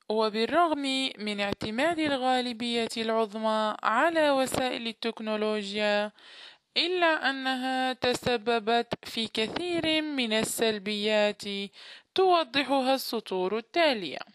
وبالرغم من اعتماد الغالبية العظمى على وسائل التكنولوجيا، إلا أنها تسببت في كثير من السلبيات توضحها السطور التالية.